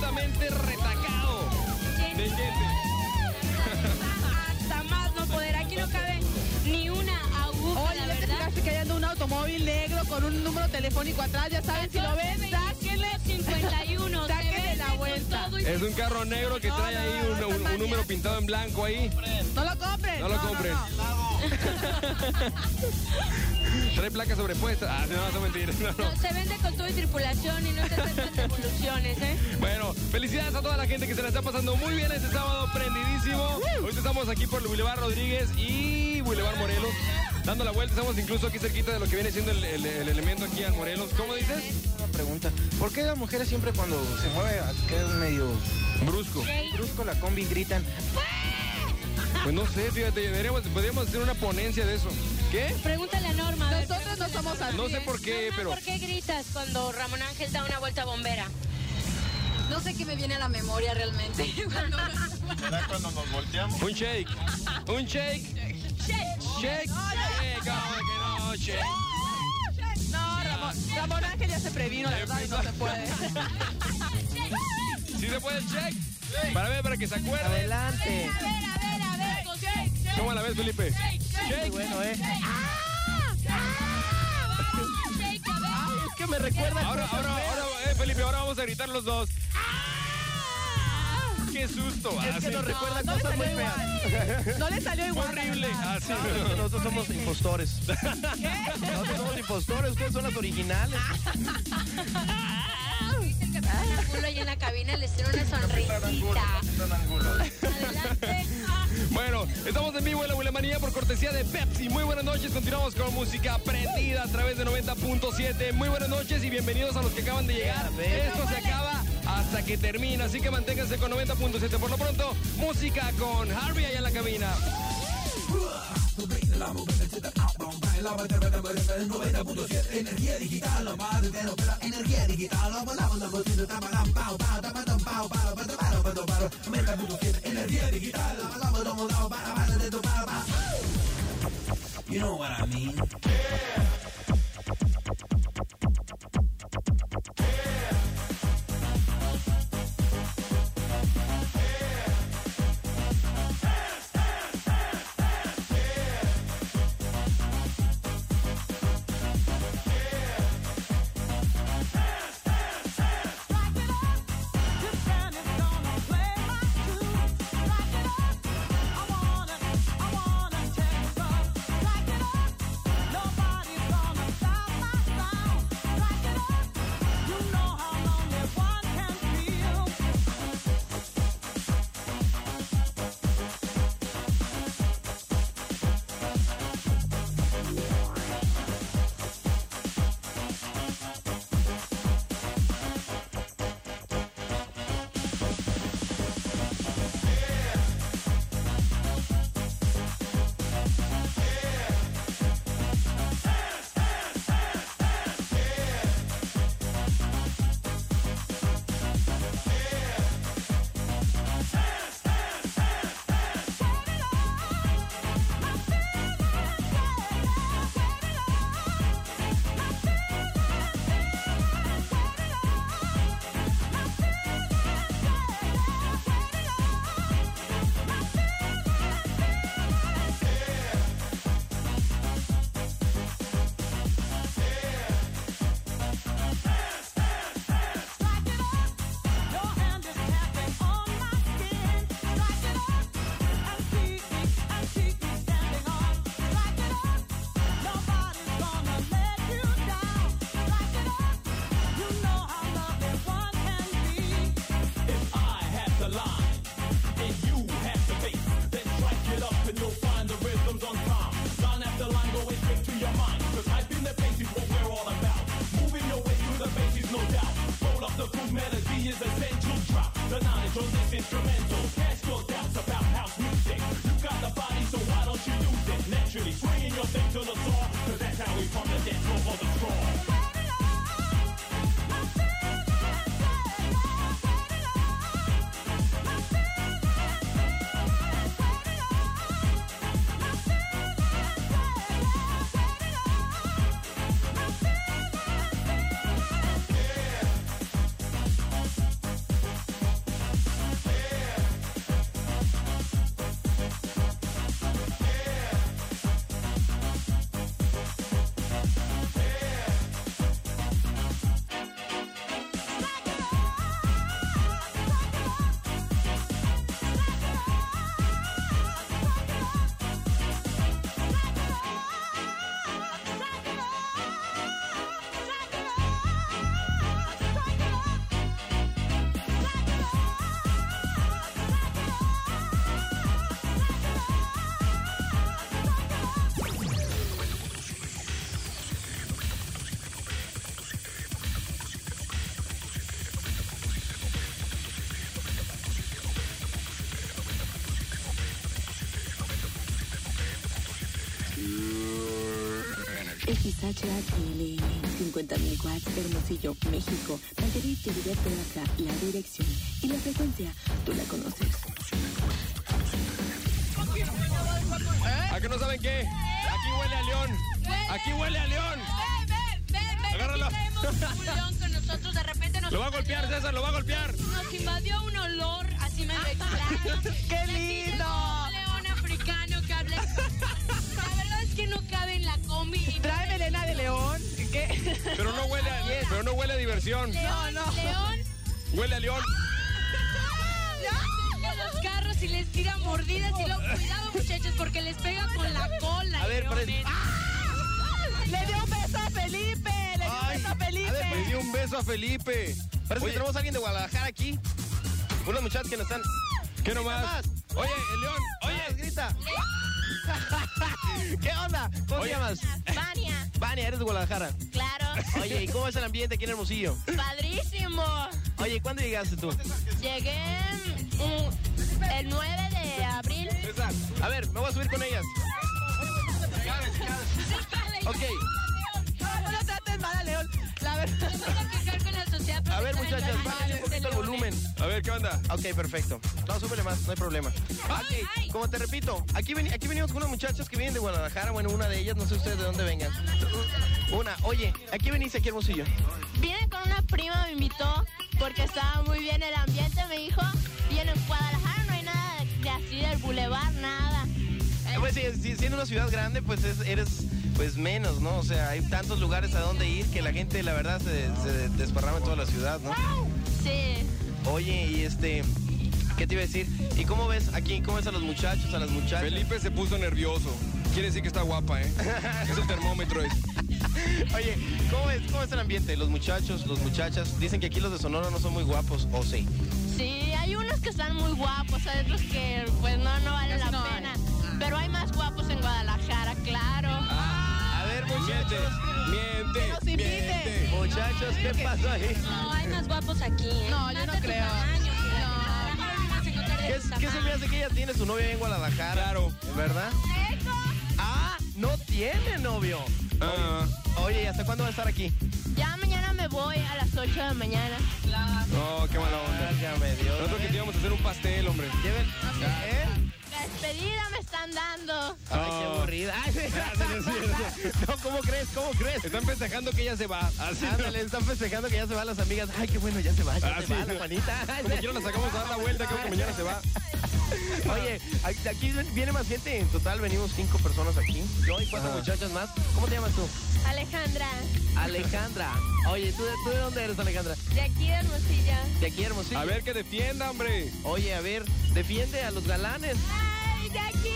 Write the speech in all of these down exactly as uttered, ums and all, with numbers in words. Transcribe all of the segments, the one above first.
completamente retacado de gente. Hasta más no poder. Aquí no cabe ni una aguja. Oye, ¿ya te fijaste que hay anda un automóvil negro con un número telefónico atrás? Ya saben, si lo ven, sáquenle cincuenta y uno. sáquenle la vuelta. Es un carro negro que trae No, no, ahí no, un, no, un- no, un número pintado en blanco ahí. No lo compren. No lo compren. Trae placas sobrepuestas. Ah, no, no mentiras. No, no. No, se vende con todo y tripulación y no se aceptan devoluciones, ¿eh? Bueno, felicidades a toda la gente que se la está pasando muy bien este sábado, prendidísimo. Hoy estamos aquí por el Boulevard Rodríguez y Boulevard Morelos, dando la vuelta. Estamos incluso aquí cerquita de lo que viene siendo el, el- el elemento aquí en Morelos. ¿Cómo dices? Una pregunta. ¿Por qué las mujeres siempre cuando se mueve queda medio Brusco. brusco la combi gritan? Pues no sé, fíjate, deberíamos, podríamos hacer una ponencia de eso. ¿Qué? Pregúntale a Norma. a ver, Nosotros no somos así. No sé ¿eh? por qué, Norma, pero... ¿por qué gritas cuando Ramón Ángel da una vuelta bombera? No sé qué me viene a la memoria realmente. Cuando- ¿Será cuando nos volteamos? Un shake. Un shake. Shake. Shake. ¿Cómo que no? Shake. No, Ramón, Ramón Ángel ya se previno, la verdad, y no se puede. ¿Sí se puede el shake? Para ver, para que se acuerde. Adelante. A ver, a ver, a ver. Shake, ¿Cómo la ves, Felipe? Qué Shake. bueno, ¿eh? shake, a ver. Ay, es que me recuerda Ahora, cosas ahora, feas. ahora, eh, Felipe, ahora vamos a gritar los dos. ¡Qué susto! Es que así. nos recuerda No le cosas muy salió feas. igual. No le salió igual. Horrible. la verdad. Así. No, nosotros somos impostores. Nosotros somos impostores, ustedes son las originales. Dicen que traen el culo ahí en la cabina les tiene una sonrisita. Adelante. Bueno, estamos en vivo en la Bulemanía por cortesía de Pepsi. Muy buenas noches, continuamos con música prendida a través de noventa punto siete. Muy buenas noches y bienvenidos a los que acaban de llegar. Esto se acaba hasta que termina, así que manténganse con noventa punto siete. Por lo pronto, música con Harvey allá en la cabina. noventa punto siete, energía digital, lo más de pero energía digital, lo volamos, lo volvemos, taparam, pau, pau, taparam, pau, pau, pau, pau, pau, pau, noventa punto siete, energía digital, lo volamos, lo volvamos, para, para, de tu, para, para. You know what I mean? X H A T L N, cincuenta mil watts, Hermosillo, México. Nayarit, Trinidad, Oaxaca, la dirección y la frecuencia, tú la conoces. ¿A que no saben qué? Aquí huele a león. Aquí huele a león. Ven, ven, ven, ven. Agárralo. Aquí traemos un león con nosotros, de repente nos... Lo va a golpear, César, lo va a golpear. Nos invadió un olor, así me lo extraño. ¡Qué lindo! Un león africano que habla... La verdad es que no cabe en la combi. Trae melena de león. ¿Qué? Pero no huele a, pero no huele a diversión. León, No, no. león... Huele a león. A los carros y les tira mordidas y luego cuidado, muchachos, porque les pega con la cola. A ver, leones. pero- Le dio un beso a Felipe. Le dio un Ay, beso a Felipe. a ver, Le dio un beso a Felipe. Parece Oye, que tenemos a alguien de Guadalajara aquí. Unos muchachos que nos están... ¿qué nomás? más. Oye, el león. Oye, Oye, grita. ¿Qué onda? ¿Cómo Oye. te llamas? Vania, Vania, eres de Guadalajara. claro. Oye, ¿y cómo es el ambiente aquí en Hermosillo? Padrísimo. Oye, ¿cuándo llegaste tú? Llegué mm, el nueve de abril. César. A ver, me voy a subir con ellas. Ok. No, no trates mal a León. La verdad. Nos vamos a quejar con la sociedad. por A ver, estar en muchachas, la bájale un calle de poquito el leones. volumen. A ver, ¿qué onda? Ok, perfecto. No, súbele más, no hay problema. Ay, ay. Ok, como te repito, aquí, veni- aquí venimos con unas muchachas que vienen de Guadalajara. Bueno, una de ellas, no sé ustedes de dónde vengan. Una, oye, ¿aquí venís aquí Hermosillo? Vine con una prima, me invitó porque estaba muy bien el ambiente, me dijo. Y en Guadalajara no hay nada de, de así del bulevar, nada. Eh, Pues sí, si- siendo una ciudad grande, pues es- eres pues menos, ¿no? O sea, hay tantos lugares a donde ir que la gente, la verdad, se, se desparrama en toda la ciudad, ¿no? Sí. Oye, y este, ¿qué te iba a decir? ¿Y cómo ves aquí, cómo ves a los muchachos, a las muchachas? Felipe se puso nervioso. Quiere decir que está guapa, ¿eh? Es el termómetro ese. Oye, ¿cómo ves, cómo es el ambiente? Los muchachos, los muchachas, dicen que aquí los de Sonora no son muy guapos, ¿o sí? Sí, hay unos que están muy guapos, hay otros que pues no, no vale Casi la no hay. pena. Pero hay más guapos en Guadalajara, claro. A ver, Miente, muchachos, miente, nos invite. miente. muchachos, ¿qué pasó ahí? No, hay más guapos aquí, ¿eh? No, yo Más no de tu creo. tamaño, fíjate. No. A lo mejor no vas a encontrar de ¿Qué, tu es- ¿Qué se me tamaño. hace que ella tiene su novio ahí en Guadalajara? Claro. ¿Verdad? Ah, no tiene novio. Ah, Oye, ¿y hasta cuándo va a estar aquí? Ya mañana me voy a las ocho de la mañana. no, qué mala onda. Válgame Dios. Nosotros que te íbamos a hacer un pastel, hombre. Lleven. ¿Eh? La despedida me están dando. Ay, qué aburrida. Ay, no, ¿cómo crees? ¿Cómo crees? Están festejando que ella se va. Así. Ándale, están festejando que ya se van las amigas. Ay, qué bueno, ya se va, ya Ah, se sí. va la Juanita. Como quiera la sacamos a dar la vuelta, creo que mañana se va. Oye, aquí aquí viene más gente. En total venimos cinco personas aquí. Yo y cuatro Ajá. muchachas más. ¿Cómo te llamas tú? Alejandra, Alejandra. Oye, ¿tú de, ¿tú de dónde eres, Alejandra? de aquí de Hermosillo. De aquí, Hermosillo. A ver que defienda, hombre. Oye, a ver, defiende a los galanes. ¡Ay, de aquí!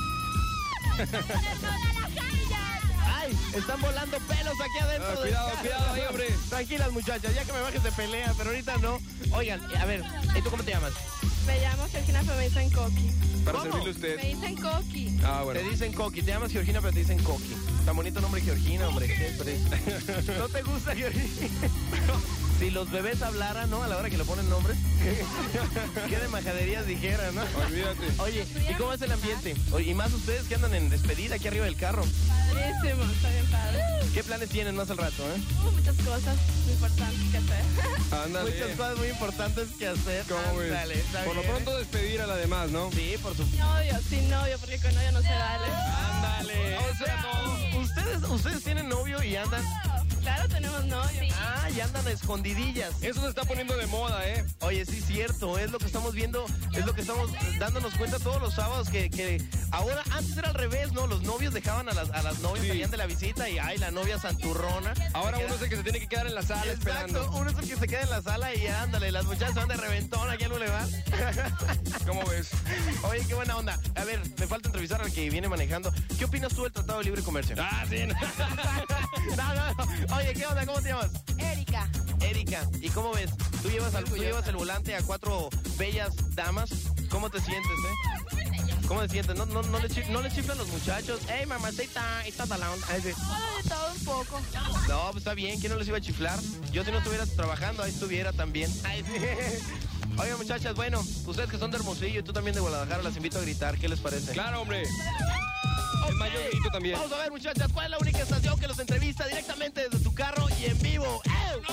Ay, están volando pelos aquí adentro. Ah, del cuidado, carro. cuidado ahí, hombre. Tranquilas, muchachas, ya que me bajes de pelea, pero ahorita no. Oigan, a ver, ¿y tú cómo te llamas? Me llamo Georgina, pero me dicen Coqui. Para ¿Cómo? servirle a usted. Me dicen Coqui. Ah, bueno. Te dicen Coqui, te llamas Georgina, pero te dicen Coqui. Tan bonito nombre Georgina, hombre. Qué pre- ¿No te gusta Georgina? Si los bebés hablaran, ¿no? A la hora que le ponen nombres. Qué de majaderías dijeran, ¿no? Olvídate. Oye, ¿y cómo es el ambiente? Oye, y más ustedes que andan en despedida aquí arriba del carro. Padrísimo, está bien padre. ¿Qué planes tienen más al rato, eh? Uh, muchas cosas muy importantes que hacer. Ándale. Muchas cosas muy importantes que hacer. ¿Cómo ves? Ándale, está Por lo bien, pronto despedir a la demás, ¿no? ¿eh? Sí, por supuesto. Novio, sin novio, porque con novio no se vale. Ándale. O sea, ustedes, ustedes tienen novio y andan... Claro, tenemos novio. Ah, y andan a escondidillas. Eso se está poniendo de moda, ¿eh? Oye, sí, cierto, es lo que estamos viendo, es lo que estamos dándonos cuenta todos los sábados, que, que ahora, antes era al revés, ¿no? Los novios dejaban a las, a las novias, Sí. salían de la visita y, ay, la novia santurrona. Ahora Se uno es queda- el que se tiene que quedar en la sala Exacto, esperando. uno es el que se queda en la sala y ándale, las muchachas van de reventón aquí al bulevar. ¿Cómo ves? Oye, qué buena onda. A ver, me falta entrevistar al que viene manejando. ¿Qué opinas tú del Tratado de Libre Comercio? Ah, sí. No, no, no. Oye, ¿qué onda? ¿Cómo te llamas? Erika. Erika, ¿y cómo ves? Tú llevas, al, tú llevas el volante a cuatro bellas damas. ¿Cómo te sientes, eh? ¿Cómo te sientes? ¿No, no, no, le, chif- no le chiflan los muchachos? ¡Ey, mamacita! Está talón. Ay, sí. De todo un poco. No, pues está bien. ¿Quién no les iba a chiflar? Yo si no estuviera trabajando, ahí estuviera también. Ay, sí. Oigan, muchachas, bueno, ustedes que son de Hermosillo y tú también de Guadalajara, las invito a gritar. ¿Qué les parece? Claro, hombre. El mayor grito también. Vamos a ver, muchachas, ¿cuál es la única estación que los entrevista directamente desde tu carro y en vivo? ¡Eh!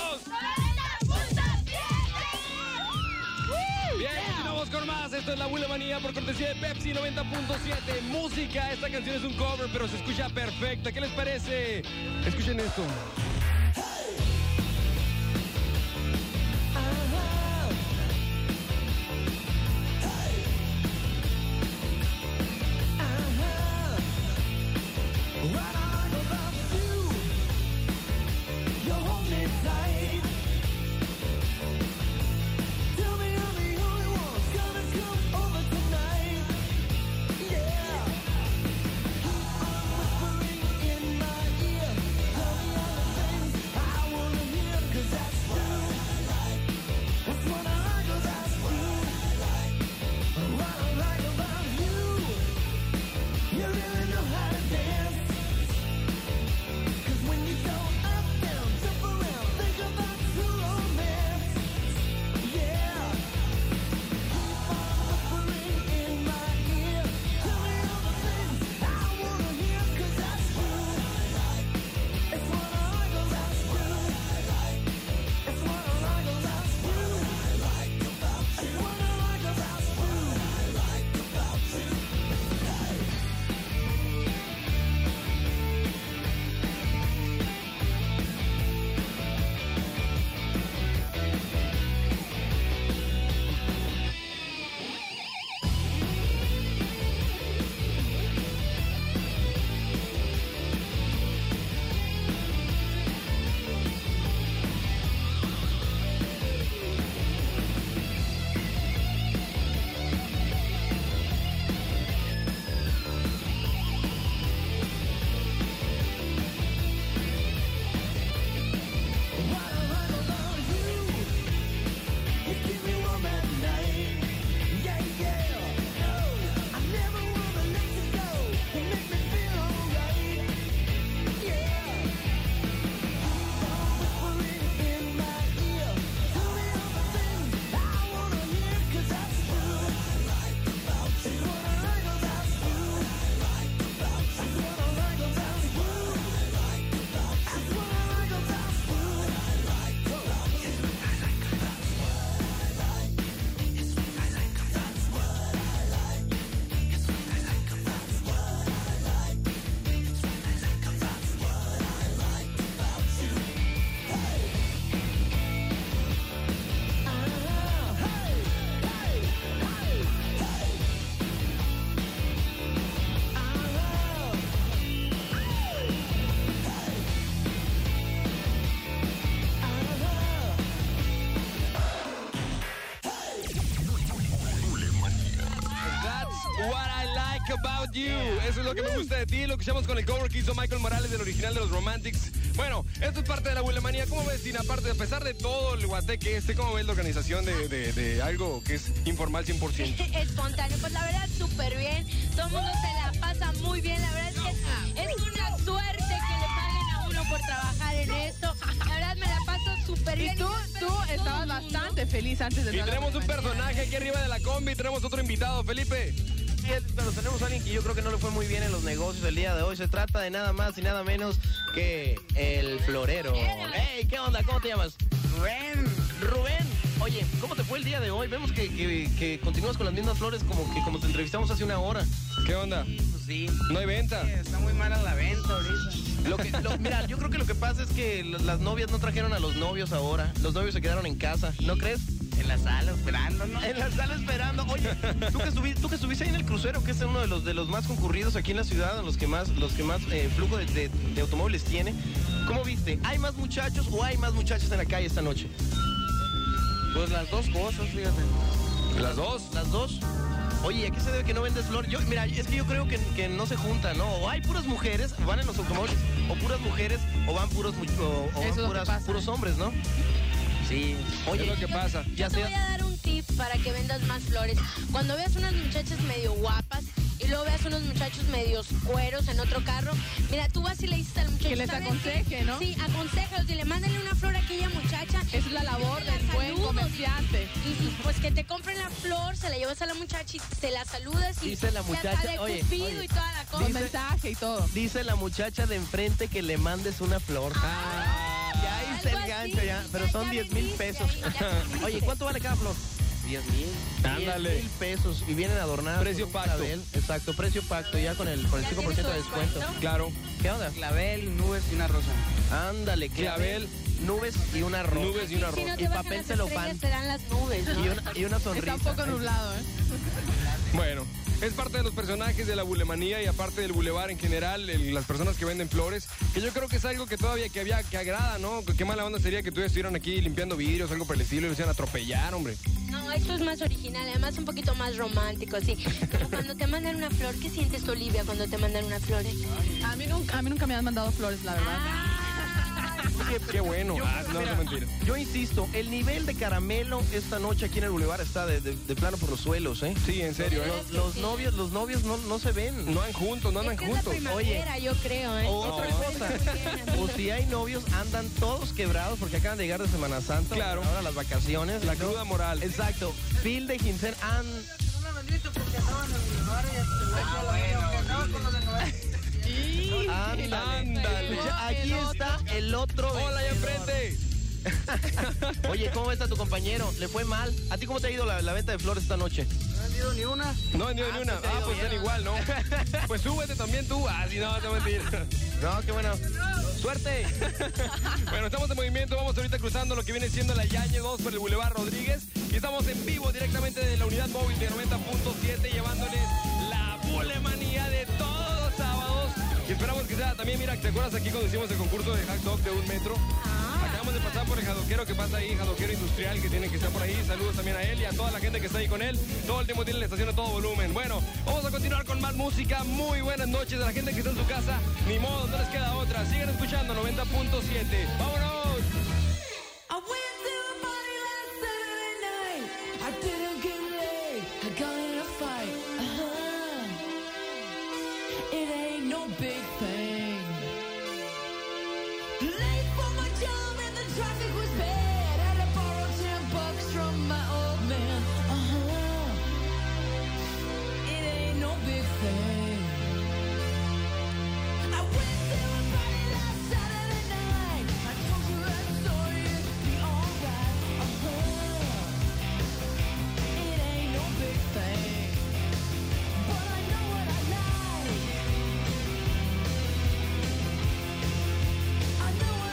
Bien, continuamos con más. Esto es la Bulemanía por cortesía de Pepsi noventa punto siete. Música, esta canción es un cover, pero se escucha perfecta. ¿Qué les parece? Escuchen esto. About You. Eso es lo que me gusta de ti. Lo que escuchamos con el cover que hizo Michael Morales del original de los Romantics. Bueno, esto es parte de la Bulemanía. ¿Cómo ves, Tina? Aparte, a pesar de todo el guateque este, ¿cómo ves la organización de, de, de algo que es informal cien por ciento? Espontáneo. Pues la verdad, súper bien. Todo el mundo se la pasa muy bien. La verdad es que es una suerte que le paguen a uno por trabajar en esto. La verdad, me la paso súper bien. Y tú, tú estabas bastante feliz antes de Y tenemos un personaje aquí arriba de la combi. Tenemos otro invitado, Felipe. Pero tenemos a alguien que yo creo que no le fue muy bien en los negocios el día de hoy. Se trata de nada más y nada menos que el florero. ¡Hey! ¿Qué onda? ¿Cómo te llamas? Rubén. Rubén. Oye, ¿cómo te fue el día de hoy? Vemos que, que, que continúas con las mismas flores como que como te entrevistamos hace una hora. ¿Qué onda? Pues sí. No hay venta. Sí, está muy mala la venta ahorita. Lo que, lo, mira, yo creo que lo que pasa es que las novias no trajeron a los novios ahora. Los novios se quedaron en casa, ¿no crees? En la sala esperando, ¿no? En la sala esperando. Oye, tú que estuviste, tú que estuviste ahí en el crucero, que es uno de los de los más concurridos aquí en la ciudad, los que más, los que más eh, flujo de, de, de automóviles tiene. ¿Cómo viste? ¿Hay más muchachos o hay más muchachas en la calle esta noche? Pues las dos cosas, fíjate. ¿Las dos? ¿Las dos? Oye, ¿a qué se debe que no vendes flor? Yo, mira, es que yo creo que, que no se juntan, ¿no? O hay puras mujeres, van en los automóviles, o puras mujeres, o van puros o, o van puras, puros hombres, ¿no? Sí, oye, es lo que pasa. Ya te voy a dar un tip para que vendas más flores. Cuando veas unas muchachas medio guapas, y luego veas unos muchachos medios cueros en otro carro, mira, tú vas y le dices al muchacho... Que les aconseje, ¿no? Sí, aconséjalos, dile, mándale una flor a aquella muchacha. Es la labor del buen comerciante. Y, y pues que te compren la flor, se la llevas a la muchacha y se la saludas y... Dice la muchacha, hasta de oye, Cupido oye, y toda la cosa. Con mensaje y todo. Dice la muchacha de enfrente que le mandes una flor. Ah, ya hice el algo gancho así, ya, pero ya- son ya diez mil vendiste pesos. ahí, ya vendiste. Oye, ¿cuánto vale cada flor? diez mil. Ándale. diez mil pesos y vienen adornadas. Precio con un pacto. clavel. Exacto, precio pacto ya con el, con el ¿Ya cinco por ciento de tienes tu descuento. descuento? Claro. ¿Qué onda? Clavel, nubes y una rosa. Ándale, clavel, Clavel, nubes y una rosa. nubes y una Si no rosa. te Y bajan papel las celofán. estrellas, te dan las nubes, ¿no? Y una, y una sonrisa. Está un poco nublado, ¿eh? Bueno, es parte de los personajes de la bulemanía y aparte del bulevar en general, el- las personas que venden flores, que yo creo que es algo que todavía que había que agrada, ¿no? Qué mala onda sería que todavía estuvieran aquí limpiando vidrios, algo por el estilo, y lo hicieran atropellar, hombre. No, esto es más original, además un poquito más romántico, así. Como cuando te mandan una flor, ¿qué sientes tú, Olivia, cuando te mandan una flor? A mí nunca, a mí nunca me han mandado flores, la verdad. Qué, qué bueno. Yo, Ah, no, mira, no es mentira. yo insisto, el nivel de caramelo esta noche aquí en el Boulevard está de, de- de plano por los suelos, ¿eh? Sí, en serio, ¿eh? Los, los novios, los novios no, no se ven. No andan juntos, no andan Es que es la juntos. primavera, yo creo, ¿eh? O otra Eso cosa, está muy bien, amigo. o si hay novios, andan todos quebrados porque acaban de llegar de Semana Santa. Claro. Ahora las vacaciones. La ¿no? cruda moral. Exacto. Phil de Quincén. an- Ándale. Ándale. Ya, aquí está el otro. Hola, allá vendedor. enfrente. Oye, ¿cómo está tu compañero? ¿Le fue mal? ¿A ti cómo te ha ido la, la venta de flores esta noche? No han ido ni una. No, ni, ni una. pues te ha Ah, ido pues bien. están igual, ¿no? Pues súbete también tú. Ah, sí, no, no mentir. No, qué bueno. ¡Suerte! Bueno, estamos en movimiento, vamos ahorita cruzando lo que viene siendo la Yañez, vamos por el Boulevard Rodríguez y estamos en vivo directamente de la unidad móvil de noventa punto siete llevándoles la bulemanía de todos los sábados y esperamos que sea también, mira, ¿te acuerdas aquí cuando hicimos el concurso de hot dog de un metro? Acabamos de pasar por el jadoquero que pasa ahí, jadoquero industrial que tiene que estar por ahí, saludos también a él y a toda la gente que está ahí con él, todo el tiempo tiene la estación a todo volumen. Bueno, vamos a continuar con más música, muy buenas noches a la gente que está en su casa, ni modo, no les queda otra, sigan escuchando noventa punto siete, ¡vámonos! I went to a party last Saturday night. I didn't get laid. I got in a fight. Uh-huh. It ain't no big thing. Late for my job and the traffic was bad. Had to borrow ten bucks from my old man. Uh-huh. It ain't no big thing. I went to a party last Saturday night. I told you that story would be alright. Uh-huh. It ain't no big thing, but I know what I like. I know what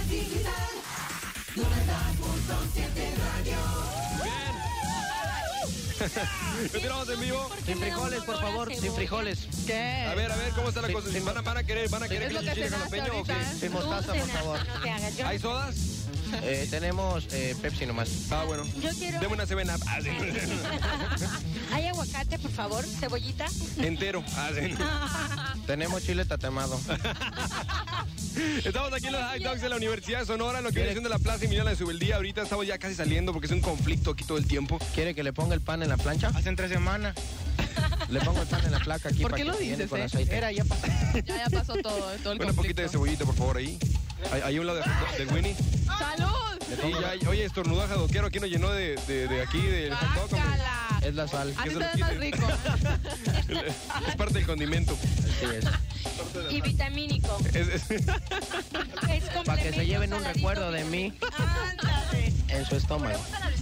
digital. noventa punto siete radio. Continuamos en vivo. Sin frijoles, por favor, sin frijoles. ¿Qué? A ver, a ver, ¿cómo está la cosa? ¿Van a, van a querer, van a querer Es lo que que chile cenaste jalapeño o qué? ahorita, ¿eh? Sin mostaza, por favor. No te hagas. Yo, ¿Hay sodas? Eh, tenemos eh, Pepsi nomás. Ah, bueno. yo quiero... Deme una seven up. Ah, sí. ¿Hay aguacate, por favor? ¿Cebollita? Entero. Ah, sí. Tenemos chile tatemado. Estamos aquí en los Hot Dogs de la Universidad de Sonora, en lo que viene siendo la Plaza Emiliano de Subeldía. Ahorita estamos ya casi saliendo porque es un conflicto aquí todo el tiempo. ¿Quiere que le ponga el pan en la plancha? Hacen tres semanas. Le pongo el pan en la placa aquí. ¿Por para qué que lo se llene dices, con eh? aceite. Era, ya pasó. Ya, ya pasó todo, eh, todo el Una poquita de conflicto. cebollita, por favor, ahí. Ahí, ahí a un lado de, de Winnie. ¡Salud! Sí, ya, oye, estornudó jadoquero. Aquí nos llenó de, de, de aquí, del hot dog, hombre. ¡Bácala! Es la sal. A que ti se te lo ves más quite. rico. Es parte del condimento. Así es. Y vitamínico. Es- es- Es Para que se lleven un complemento recuerdo de vitamínico. mí Ándale. en su estómago.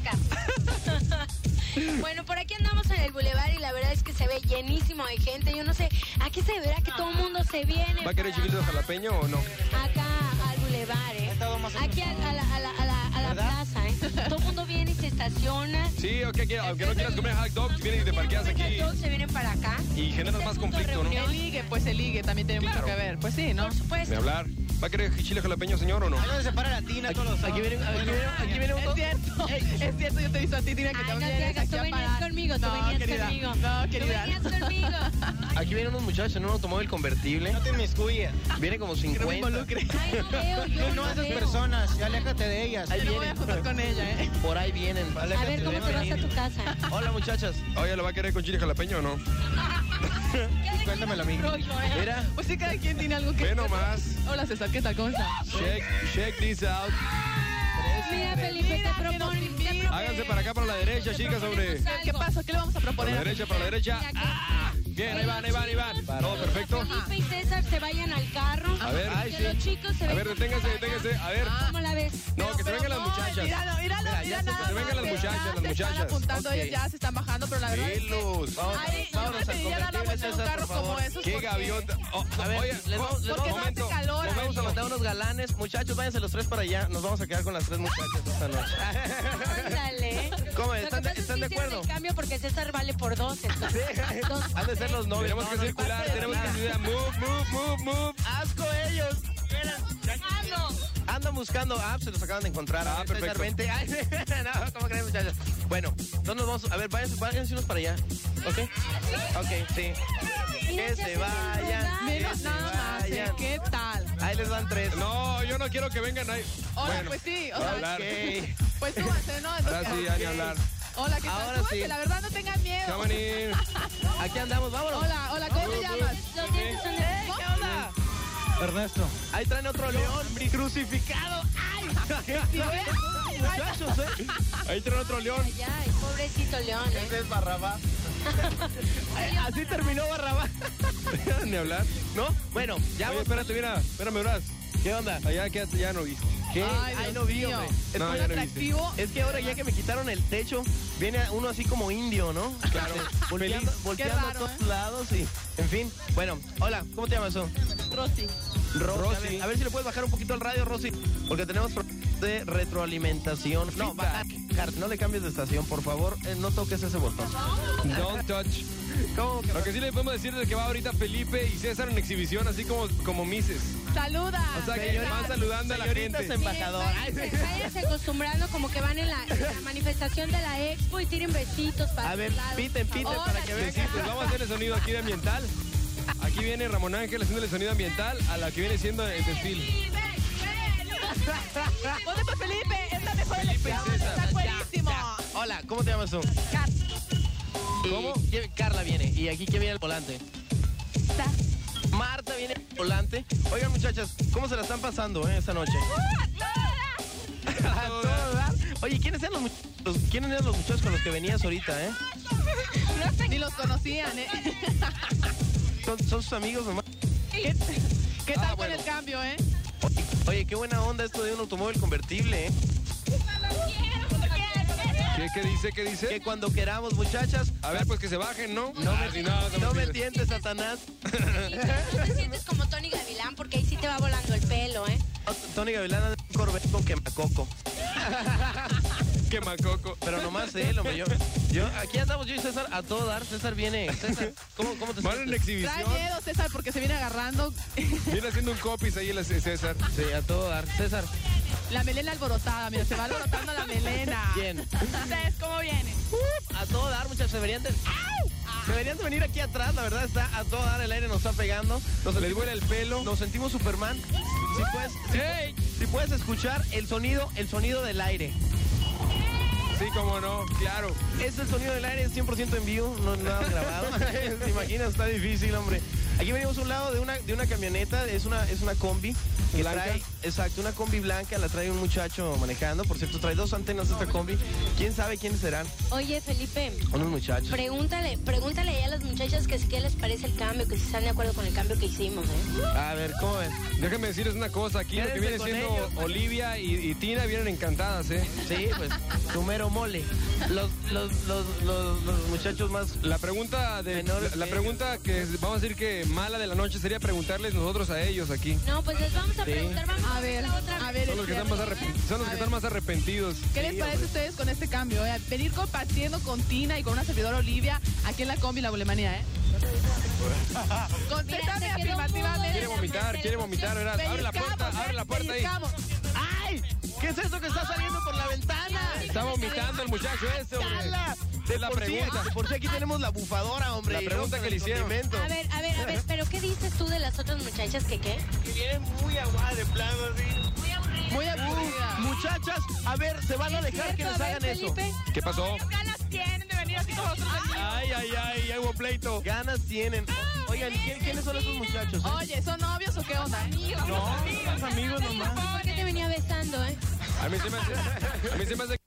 Bueno, por aquí andamos en el bulevar y la verdad es que se ve llenísimo de gente. Yo no sé, aquí se verá que todo el mundo se viene. ¿Va a querer para- chiquito de jalapeño o no? Acá al bulevar, ¿eh? Aquí a, a la, a la, a la, a la plaza, ¿eh? Todo el mundo viene y se estaciona. Sí, ok, que- aunque no quieras comer hot dogs, vienes y te parqueas aquí Todos se vienen para acá. y generas más conflicto, ¿no? El ligue, pues el ligue también tiene Claro. mucho que ver. Pues sí, ¿no? Por supuesto. De hablar. ¿Va a querer chile jalapeño, señor, o no? Ahí donde se para la tina todos los Aquí viene, aquí viene, aquí viene un Es cierto, es cierto, yo te he visto a ti, Tina, que Ay, te no te vienes hagas, aquí tú a venías parar. conmigo, tú No, venías querida, conmigo. No, Tú querida. venías conmigo. Aquí vienen unos muchachos en un automóvil convertible. No te inmiscuyas. Viene como Que no me cincuenta. involucre. Ay, no veo, yo No, no esas veo. personas, ya aléjate de ellas. Ahí Yo no voy a vienen. juntar con ella, ¿eh? Por ahí vienen. A ver, ¿cómo te vas a tu casa? Hola, muchachas. Oye, ¿lo va a querer con chile jalapeño o no? Cuéntamelo a mí. Mira, Pues sí, cada quien tiene algo que... Ve nomás. Hola, César, ¿qué tal? ¿Cómo estás? Check, check this out. Mira, Felipe, te Mira, que nos propone. invita. te propone- Háganse para acá, para la derecha, te chicas, hombre. proponemos ¿Qué algo. pasa? ¿Qué le vamos a Para proponer? la derecha, para la derecha. Mira, que- Ah, bien, ahí van, ahí van, ahí van. Todo perfecto. Felipe y César se vayan al carro. A ver, que los chicos se a ver, vengan deténgase, para acá. deténgase. A ver. ¿Cómo la ves? No, que se vengan las No, muchachas. Míralo, míralo, Mira, mira ya se- nada que se vengan más, las que muchachas, ya las se muchachas. están apuntando, Ok. ellos ya se están bajando, pero la verdad es Sí, que... Luz. vamos, Ay, yo vámonos al preferiría dar la convertible, vuelta en un César, carro por favor. como esos. Qué porque- gaviota. Oh, A ver, oye, les vamos, les porque vamos, no hace momento. calor. les vamos a amigo. mandar unos galanes. Muchachos, váyanse los tres para allá. Nos vamos a quedar con las tres muchachas esta noche. Ándale. ¿Cómo? Lo que ¿Están de- pasa es están que de hicieron acuerdo? el cambio porque César vale por dos. Entonces, dos- Han de ser los novios. tenemos No, que no, circular, parte de tenemos nada. que circular. Move, move, move, move. ¡Asco ellos! Andan buscando apps, se los acaban de encontrar. Ah, A ver, perfecto. César, vente. Ay, no, ¿cómo creen, muchachos? Bueno, entonces nos vamos. A ver, váyanse, váyanse unos para allá. ¿Ok? Ok, sí. Mira, Que ya se se vayan. ven Mira que se nada más, ¿eh? vayan. ¿Qué tal? Ahí les van tres. No, yo no quiero que vengan ahí. Hola, Bueno, pues sí, o va a sea, hablar. Ok. pues súbanse, ¿no? Ahora Entonces, sí, ya ni hablar. hola, ¿qué tal? Ahora Súbanse, sí. la verdad no tengan miedo. Come on in. Aquí andamos, vámonos. Hola, hola, ¿cómo te llamas? Los dientes son de... ¿Qué onda? Ernesto. Ahí traen otro león crucificado. ¡Ay! Muchachos, ¿eh? Ahí trae otro león. Ay, ay, pobrecito León, ¿eh? Ese es Barrabás. Ay, así terminó Barrabás. Ni hablar. ¿No? Bueno, ya Oye, vamos. espérate, mira, espérame, Bras. ¿Qué onda? Allá quedaste, ya no viste. ¿Qué? Ay, Ay, Dios no vi, mío. hombre. Es, No, ¿Un ya no viste. atractivo? es que ahora ya que me quitaron el techo, viene uno así como indio, ¿no? Claro. Volteando, Feliz. volteando Qué a raro, todos ¿eh? lados y... En fin, bueno, hola, ¿cómo te llamas tú? Rosy. Rosy. Rosy. A ver, a ver si le puedes bajar un poquito el radio, Rosy, porque tenemos problemas de retroalimentación. No, bajar, bajar, no le cambies de estación, por favor, eh, no toques ese botón. Don't touch. ¿Cómo que Lo que sí le podemos decir es que va ahorita Felipe y César en exhibición, así como, como Mises. Saluda. O sea, que Señorita- van saludando a la señorita gente. embajador. Ay, sí. Váyanse, váyanse acostumbrando como que van en la, en la manifestación de la expo y tiren besitos para A ver, todos lados. piten, piten Ahora para que sí. vean. Besitos. Vamos a hacer el sonido aquí de ambiental. Aquí viene Ramón Ángel haciendo el sonido ambiental a la que viene siendo el desfile. ¿Dónde fue Felipe? Es la mejor Felipe y elección, César. está buenísimo. Ya. Hola, ¿cómo te llamas tú? Kat. Y ¿Cómo? ¿quién- Carla viene. ¿Y aquí quién viene al volante? Está. Marta viene al volante. Oigan, muchachas, ¿cómo se la están pasando eh, esta noche? A todo dar. Oye, ¿quiénes eran los, much- los- ¿quiénes eran los muchachos con los que venías ahorita, eh? Ni los conocían, ¿eh? ¿Son, son sus amigos nomás? ¿Qué, qué tal Ah, con bueno. el cambio, eh? Oye, oye, qué buena onda esto de un automóvil convertible, ¿eh? ¿Qué, qué dice? ¿Qué dice? Que cuando queramos, muchachas... A ver, pues que se bajen, ¿no? No Ah, me, si no, no me pides. tientes, Satanás. No te sientes como Tony Gavilán porque ahí sí te va volando el pelo, ¿eh? Tony Gavilán anda Corvette con quemacoco. Quemacoco. Pero nomás él, hombre, yo, yo, aquí andamos yo y César a todo dar. César viene, César, ¿cómo, cómo te Van en sientes? exhibición. Trae miedo, César, porque se viene agarrando Viene haciendo un copies ahí el César. Sí, a todo dar. César, la melena alborotada. Mira, se va alborotando la melena. ¿quién? ¿Ustedes cómo vienen? A todo dar, muchachos, deberían de... Deberían de venir aquí atrás, la verdad está a todo dar, el aire nos está pegando. Nos Les vuela el pelo. Nos sentimos Superman. Si puedes, si, ¡Ey! si puedes escuchar el sonido, el sonido del aire. Sí, cómo no, claro. Es el sonido del aire, cien por ciento en vivo, no nada grabado. ¿Te imaginas? Está difícil, hombre. Aquí venimos a un lado de una, de una camioneta, es una, es una combi que ¿Blanca? trae, exacto, una combi blanca, la trae un muchacho manejando. Por cierto, trae dos antenas esta combi. ¿Quién sabe quiénes serán? Oye, Felipe, Unos muchachos. pregúntale, pregúntale ahí a las muchachas que si qué les parece el cambio, que si están de acuerdo con el cambio que hicimos, ¿eh? A ver, ¿cómo ven? Déjame decirles una cosa, aquí lo que Quédense viene con siendo ellos. Olivia y, y Tina vienen encantadas, ¿eh? Sí, pues, tu mero mole. Los, los, los, los, los muchachos más... La pregunta de Menores la, la que pregunta que vamos a decir que mala de la noche sería preguntarles nosotros a ellos aquí. No, pues les vamos a Sí. preguntar, vamos A ver, la otra a vez. ver. Son los que están más, arrep- son los A que ver. están más arrepentidos. ¿Qué les Sí, parece a ustedes con este cambio? eh? Venir compartiendo con Tina y con una servidora Olivia aquí en la combi La Bulemanía, ¿eh? Contéstame Mira, se quedó afirmativamente. Quiere vomitar, quiere vomitar, ¿verdad? Abre la puerta, abre la puerta ahí. Pellizcamos. ¡Ay! ¿Qué es eso que está saliendo por la ventana? Está vomitando el muchacho este, hombre. ¡Cala! Es la por sí- pregunta. de por si aquí tenemos la bufadora, hombre. La y pregunta luego que le el hicieron. condimento. A ver, a ver, a ver, pero ¿qué dices tú de las otras muchachas que qué? Que viene muy aguada de plano, así. Muy aburrida. Muchachas, a ver, ¿se van a dejar que les ¿Cierto? A hagan ver, eso? Felipe. ¿Qué pasó? ganas tienen de venir así como nosotros? Ay, ay, ay, ya hubo pleito. Ganas tienen. Oigan, ¿quién- ¿quiénes son esos muchachos? eh? Oye, ¿son novios o qué onda? No, son amigos nomás. ¿Por qué te venía besando, eh? A mí se me hace, a mí se me hace